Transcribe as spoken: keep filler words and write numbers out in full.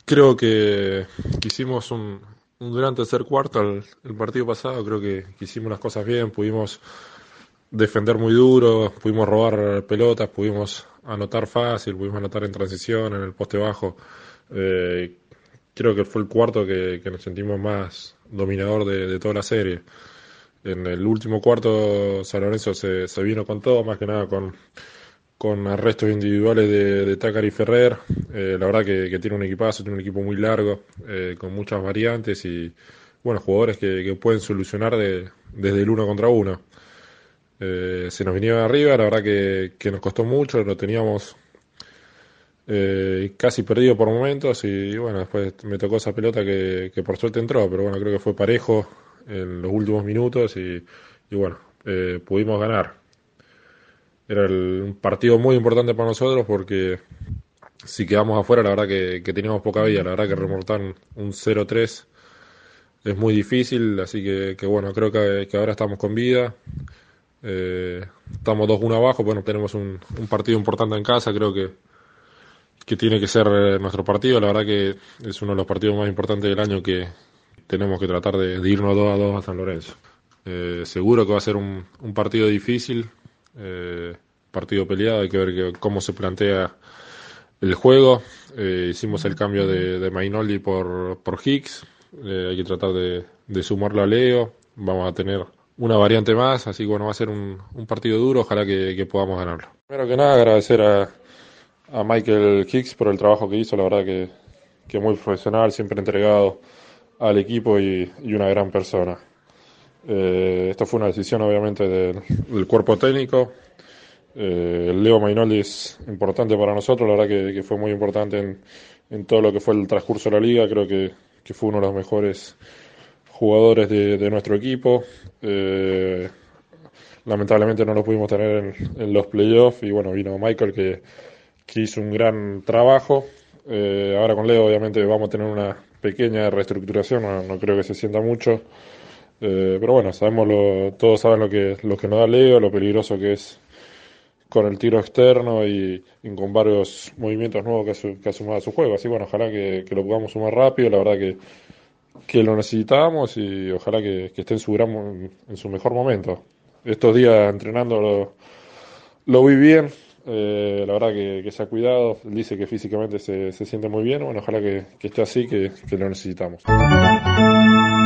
Creo que, que hicimos un, un gran tercer cuarto el, el partido pasado. Creo que, que hicimos las cosas bien, pudimos defender muy duro, pudimos robar pelotas, pudimos anotar fácil, pudimos anotar en transición, en el poste bajo. Eh, Creo que fue el cuarto que, que nos sentimos más dominador de, de toda la serie. En el último cuarto San Lorenzo se, se vino con todo, más que nada con, con arrestos individuales de, de Tácar y Ferrer. Eh, la verdad que, que tiene un equipazo, tiene un equipo muy largo, eh, con muchas variantes y bueno, jugadores que, que pueden solucionar de, desde el uno contra uno. Eh, se nos vinieron arriba, la verdad que, que nos costó mucho, lo teníamos eh, casi perdido por momentos y bueno, después me tocó esa pelota que, que por suerte entró, pero bueno, creo que fue parejo en los últimos minutos y, y bueno, eh, pudimos ganar. Era el- un partido muy importante para nosotros porque si quedamos afuera, la verdad que, que teníamos poca vida, la verdad que remontar un cero tres es muy difícil, así que, que bueno, creo que, que ahora estamos con vida. Eh, Estamos dos uno abajo, bueno, tenemos un, un partido importante en casa, creo que, que tiene que ser eh, nuestro partido, la verdad que es uno de los partidos más importantes del año que tenemos que tratar de, de irnos dos a dos a San Lorenzo. Eh, seguro que va a ser un, un partido difícil, eh, partido peleado, hay que ver que- cómo se plantea el juego. Eh, hicimos el cambio de, de Mainoldi por, por Hicks. Eh, hay que tratar de, de sumarlo a Leo. Vamos a tener una variante más, así que bueno, va a ser un, un partido duro. Ojalá que, que podamos ganarlo. Primero que nada, agradecer a, a Michael Hicks por el trabajo que hizo. La verdad que, que muy profesional, siempre entregado al equipo y, y una gran persona. Eh, esto fue una decisión, obviamente, del, del cuerpo técnico. Eh, Leo Mainoldi es importante para nosotros, la verdad que, que fue muy importante en, en todo lo que fue el transcurso de la liga, creo que, que fue uno de los mejores jugadores de, de nuestro equipo. Eh, Lamentablemente no lo pudimos tener en, en los playoffs y bueno, vino Michael que, que hizo un gran trabajo. Eh, ahora con Leo obviamente vamos a tener una pequeña reestructuración, no, no creo que se sienta mucho. Eh, pero bueno, sabemos lo, todos saben lo que, lo que nos da Leo, lo peligroso que es con el tiro externo y, y con varios movimientos nuevos que ha, su- que ha sumado a su juego. Así bueno, ojalá que, que lo podamos sumar rápido, la verdad que, que lo necesitábamos y ojalá que, que esté en su, gran, mo- en su mejor momento. Estos días entrenando lo, lo vi bien, eh, la verdad que, que se ha cuidado, él dice que físicamente se, se siente muy bien, bueno, ojalá que, que esté así, que, que lo necesitamos.